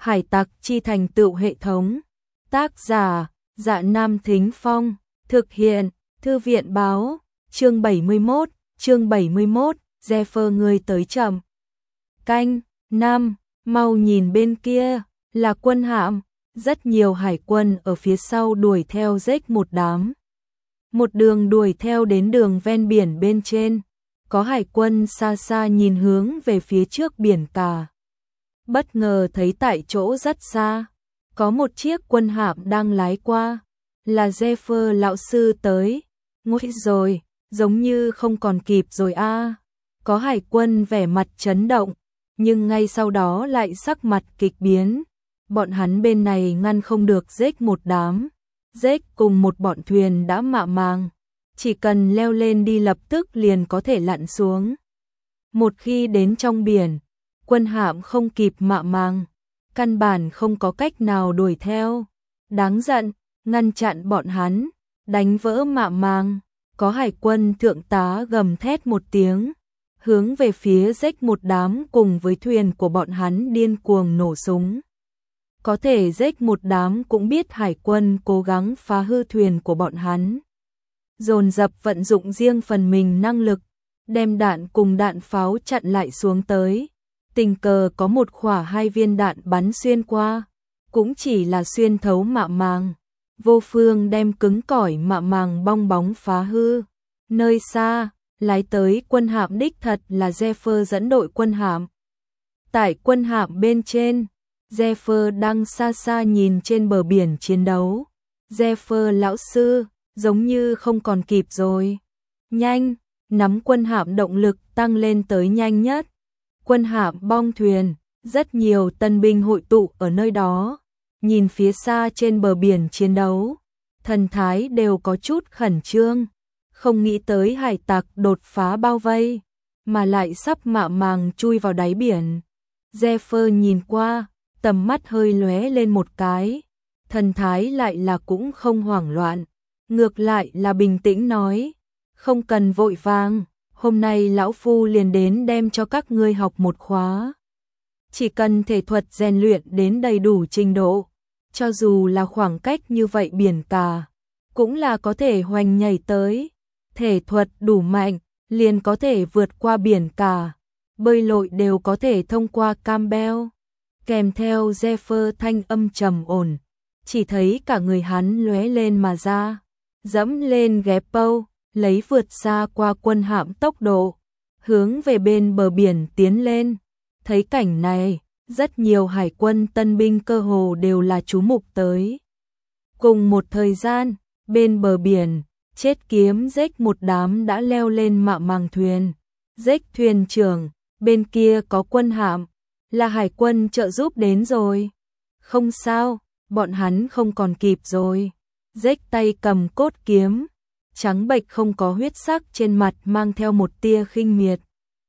Hải tặc chi thành tựu hệ thống. Tác giả, Dạ Nam Thính Phong. Thực hiện, Thư viện báo. Chương 71, Zephyr ngươi tới chậm. Canh, Nam, mau nhìn bên kia, là quân hạm. Rất nhiều hải quân ở phía sau đuổi theo rết một đám. Một đường đuổi theo đến đường ven biển bên trên. Có hải quân xa xa nhìn hướng về phía trước biển cả. Bất ngờ thấy tại chỗ rất xa, có một chiếc quân hạm đang lái qua. Là Zephyr lão sư tới. Ngôi rồi, giống như không còn kịp rồi a. Có hải quân vẻ mặt chấn động, nhưng ngay sau đó lại sắc mặt kịch biến. Bọn hắn bên này ngăn không được rết một đám. Rết cùng một bọn thuyền đã mạ màng. Chỉ cần leo lên đi lập tức liền có thể lặn xuống. Một khi đến trong biển, quân hạm không kịp mạ màng, căn bản không có cách nào đuổi theo. Đáng giận, ngăn chặn bọn hắn, đánh vỡ mạ màng. Có hải quân thượng tá gầm thét một tiếng, hướng về phía rết một đám cùng với thuyền của bọn hắn điên cuồng nổ súng. Có thể rết một đám cũng biết hải quân cố gắng phá hư thuyền của bọn hắn. Dồn dập vận dụng riêng phần mình năng lực, đem đạn cùng đạn pháo chặn lại xuống tới. Tình cờ có một khỏa 2 viên đạn bắn xuyên qua, cũng chỉ là xuyên thấu mạ màng. Vô phương đem cứng cỏi mạ màng bong bóng phá hư. Nơi xa, lái tới quân hạm đích thật là Zephyr dẫn đội quân hạm. Tại quân hạm bên trên, Zephyr đang xa xa nhìn trên bờ biển chiến đấu. Zephyr lão sư, giống như không còn kịp rồi. Nhanh, nắm quân hạm động lực tăng lên tới nhanh nhất. Quân hạm bong thuyền, rất nhiều tân binh hội tụ ở nơi đó. Nhìn phía xa trên bờ biển chiến đấu, thần thái đều có chút khẩn trương. Không nghĩ tới hải tặc đột phá bao vây, mà lại sắp mạ màng chui vào đáy biển. Zephyr nhìn qua, tầm mắt hơi lóe lên một cái. Thần thái lại là cũng không hoảng loạn, ngược lại là bình tĩnh nói. Không cần vội vàng, hôm nay lão phu liền đến đem cho các ngươi học một khóa. Chỉ cần thể thuật rèn luyện đến đầy đủ trình độ, cho dù là khoảng cách như vậy biển cả, cũng là có thể hoành nhảy tới. Thể thuật đủ mạnh, liền có thể vượt qua biển cả, bơi lội đều có thể thông qua Campbell. Kèm theo Zephyr thanh âm trầm ổn, chỉ thấy cả người hắn lóe lên mà ra, dẫm lên ghép pâu, lấy vượt xa qua quân hạm tốc độ, hướng về bên bờ biển tiến lên. Thấy cảnh này, rất nhiều hải quân tân binh cơ hồ đều là chú mục tới. Cùng một thời gian, bên bờ biển, chết kiếm rết một đám đã leo lên mạ màng thuyền. Rết thuyền trưởng, bên kia có quân hạm, là hải quân trợ giúp đến rồi. Không sao, bọn hắn không còn kịp rồi. Rết tay cầm cốt kiếm, trắng bệch không có huyết sắc trên mặt mang theo một tia khinh miệt.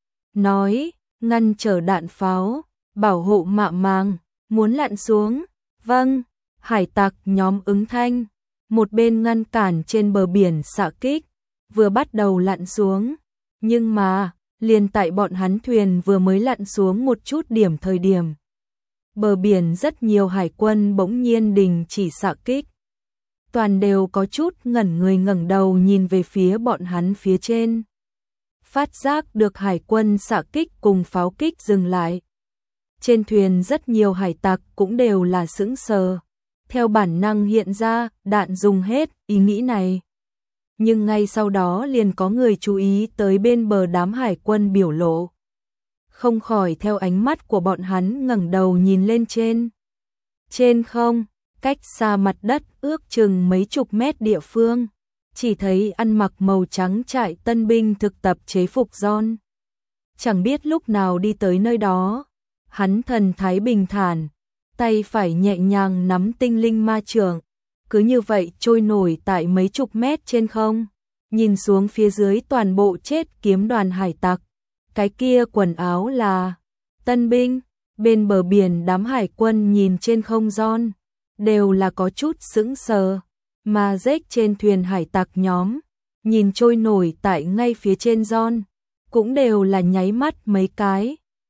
Nói, ngăn trở đạn pháo, bảo hộ mạ màng, muốn lặn xuống. Vâng, hải tặc nhóm ứng thanh, một bên ngăn cản trên bờ biển xạ kích, vừa bắt đầu lặn xuống. Nhưng mà, liền tại bọn hắn thuyền vừa mới lặn xuống một chút điểm thời điểm, bờ biển rất nhiều hải quân bỗng nhiên đình chỉ xạ kích. Toàn đều có chút ngẩn người ngẩng đầu nhìn về phía bọn hắn phía trên. Phát giác được hải quân xạ kích cùng pháo kích dừng lại. Trên thuyền rất nhiều hải tặc cũng đều là sững sờ. Theo bản năng hiện ra, đạn dùng hết, ý nghĩ này. Nhưng ngay sau đó liền có người chú ý tới bên bờ đám hải quân biểu lộ. Không khỏi theo ánh mắt của bọn hắn ngẩng đầu nhìn lên trên. Trên không, cách xa mặt đất ước chừng mấy chục mét địa phương, chỉ thấy ăn mặc màu trắng trại tân binh thực tập chế phục John. Chẳng biết lúc nào đi tới nơi đó, hắn thần thái bình thản, tay phải nhẹ nhàng nắm tinh linh ma chưởng, cứ như vậy trôi nổi tại mấy chục mét trên không, nhìn xuống phía dưới toàn bộ chết kiếm đoàn hải tặc. Cái kia quần áo là tân binh, bên bờ biển đám hải quân nhìn trên không John, đều là có chút sững sờ, mà rết trên thuyền hải tặc nhóm, nhìn trôi nổi tại ngay phía trên John, cũng đều là nháy mắt mấy cái,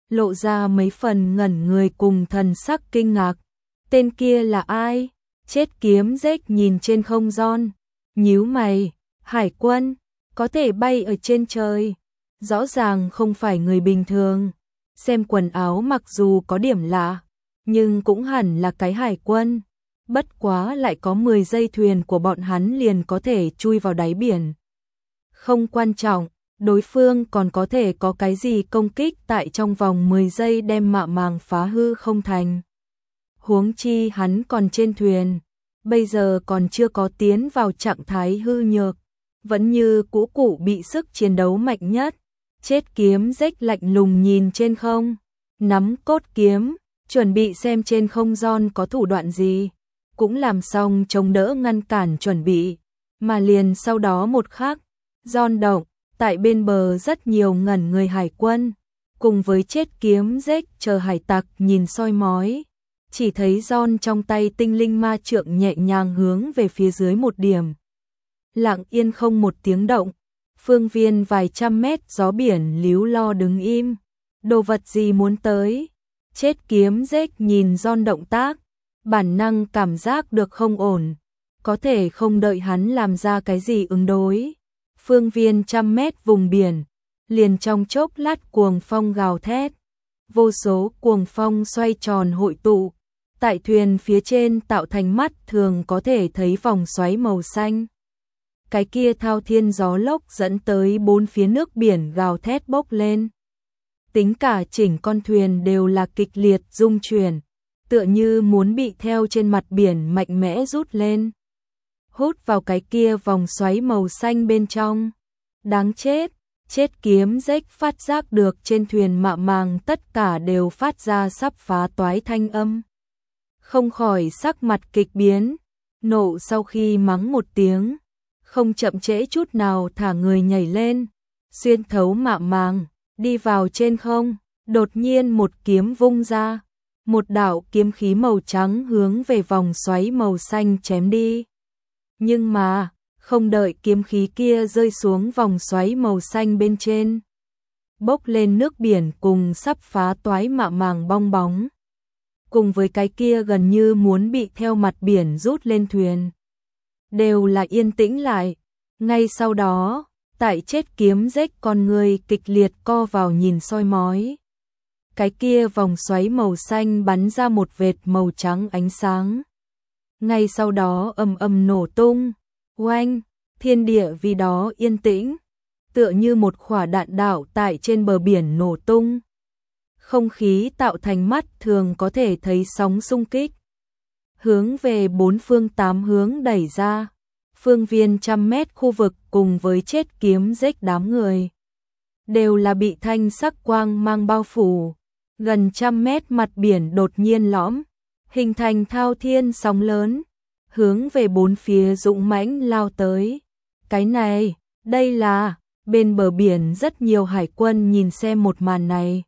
lộ ra mấy phần ngẩn người cùng thần sắc kinh ngạc. Tên kia là ai? Chết kiếm rếch nhìn trên không John, nhíu mày, hải quân, có thể bay ở trên trời. Rõ ràng không phải người bình thường. Xem quần áo mặc dù có điểm lạ, nhưng cũng hẳn là cái hải quân. Bất quá lại có 10 giây thuyền của bọn hắn liền có thể chui vào đáy biển. Không quan trọng, đối phương còn có thể có cái gì công kích tại trong vòng 10 giây đem mạ màng phá hư không thành. Huống chi hắn còn trên thuyền, bây giờ còn chưa có tiến vào trạng thái hư nhược, vẫn như cũ cụ bị sức chiến đấu mạnh nhất. Chết kiếm rếch lạnh lùng nhìn trên không, nắm cốt kiếm, chuẩn bị xem trên không John có thủ đoạn gì, cũng làm xong chống đỡ ngăn cản chuẩn bị, mà liền sau đó một khắc, John động, tại bên bờ rất nhiều ngẩn người hải quân, cùng với chết kiếm rếch chờ hải tặc nhìn soi mói, chỉ thấy John trong tay tinh linh ma trượng nhẹ nhàng hướng về phía dưới một điểm. Lặng yên không một tiếng động. Phương viên vài trăm mét gió biển líu lo đứng im. Đồ vật gì muốn tới? Chết kiếm rếch nhìn John động tác, bản năng cảm giác được không ổn, có thể không đợi hắn làm ra cái gì ứng đối. Phương viên trăm mét vùng biển, liền trong chốc lát cuồng phong gào thét, vô số cuồng phong xoay tròn hội tụ, tại thuyền phía trên tạo thành mắt thường có thể thấy vòng xoáy màu xanh. Cái kia thao thiên gió lốc dẫn tới bốn phía nước biển gào thét bốc lên. Tính cả chỉnh con thuyền đều là kịch liệt rung chuyển, tựa như muốn bị theo trên mặt biển mạnh mẽ rút lên. Hút vào cái kia vòng xoáy màu xanh bên trong. Đáng chết, chết kiếm rếch phát giác được trên thuyền mạ màng tất cả đều phát ra sắp phá toái thanh âm. Không khỏi sắc mặt kịch biến, nộ sau khi mắng một tiếng. Không chậm trễ chút nào thả người nhảy lên, xuyên thấu mạ màng, đi vào trên không, đột nhiên một kiếm vung ra, một đạo kiếm khí màu trắng hướng về vòng xoáy màu xanh chém đi. Nhưng mà, không đợi kiếm khí kia rơi xuống vòng xoáy màu xanh bên trên, bốc lên nước biển cùng sắp phá toái mạ màng bong bóng, cùng với cái kia gần như muốn bị theo mặt biển rút lên thuyền. Đều là yên tĩnh lại. Ngay sau đó, tại chết kiếm rếch con người kịch liệt co vào nhìn soi mói. Cái kia vòng xoáy màu xanh bắn ra một vệt màu trắng ánh sáng. Ngay sau đó ầm ầm nổ tung, oanh, thiên địa vì đó yên tĩnh, tựa như một quả đạn đạo tại trên bờ biển nổ tung. Không khí tạo thành mắt thường có thể thấy sóng xung kích, hướng về bốn phương tám hướng đẩy ra. Phương viên trăm mét khu vực cùng với chết kiếm rếch đám người đều là bị thanh sắc quang mang bao phủ. Gần trăm mét mặt biển đột nhiên lõm, hình thành thao thiên sóng lớn, hướng về bốn phía dũng mãnh lao tới. Cái này, đây là, bên bờ biển rất nhiều hải quân nhìn xem một màn này.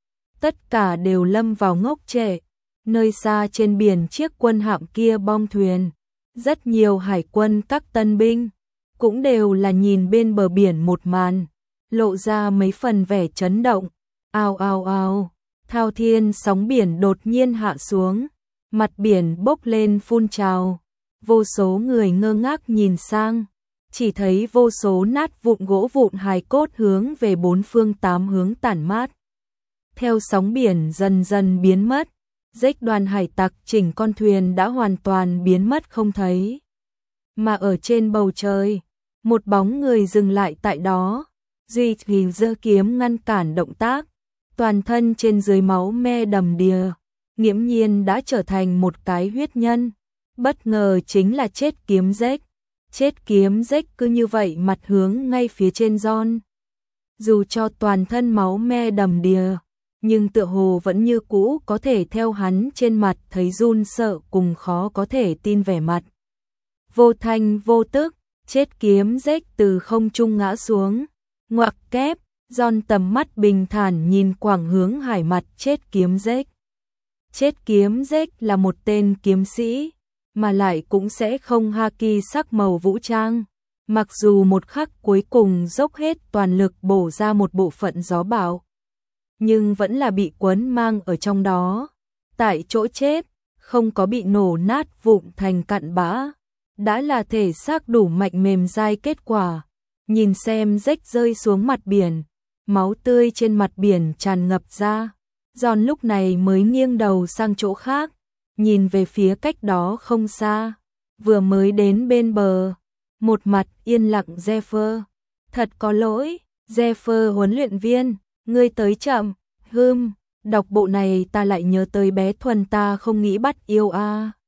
Tất cả đều lâm vào ngốc trệ. Nơi xa trên biển chiếc quân hạm kia bom thuyền, rất nhiều hải quân các tân binh, cũng đều là nhìn bên bờ biển một màn, lộ ra mấy phần vẻ chấn động. Ao ao ao, thao thiên sóng biển đột nhiên hạ xuống, mặt biển bốc lên phun trào, vô số người ngơ ngác nhìn sang, chỉ thấy vô số nát vụn gỗ vụn hài cốt hướng về bốn phương tám hướng tản mát. Theo sóng biển dần dần biến mất, rếch đoàn hải tặc chỉnh con thuyền đã hoàn toàn biến mất không thấy. Mà ở trên bầu trời, một bóng người dừng lại tại đó, duy trì giơ kiếm ngăn cản động tác, toàn thân trên dưới máu me đầm đìa, nghiễm nhiên đã trở thành một cái huyết nhân. Bất ngờ chính là chết kiếm rếch. Chết kiếm rếch cứ như vậy mặt hướng ngay phía trên John. Dù cho toàn thân máu me đầm đìa, nhưng tựa hồ vẫn như cũ có thể theo hắn trên mặt thấy run sợ cùng khó có thể tin vẻ mặt. Vô thanh vô tức, chết kiếm rếch từ không trung ngã xuống, ngoặc kép, John tầm mắt bình thản nhìn quảng hướng hải mặt chết kiếm rếch. Chết kiếm rếch là một tên kiếm sĩ, mà lại cũng sẽ không haki sắc màu vũ trang. Mặc dù một khắc cuối cùng dốc hết toàn lực bổ ra một bộ phận gió bão, nhưng vẫn là bị quấn mang ở trong đó, tại chỗ chết, không có bị nổ nát vụn thành cặn bã, đã là thể xác đủ mạnh mềm dai kết quả. Nhìn xem rách rơi xuống mặt biển, máu tươi trên mặt biển tràn ngập ra. Giòn lúc này mới nghiêng đầu sang chỗ khác, nhìn về phía cách đó không xa, vừa mới đến bên bờ, một mặt yên lặng Zephyr. Thật có lỗi, Zephyr huấn luyện viên, ngươi tới chậm, đọc bộ này ta lại nhớ tới bé Thuần ta không nghĩ bắt yêu a.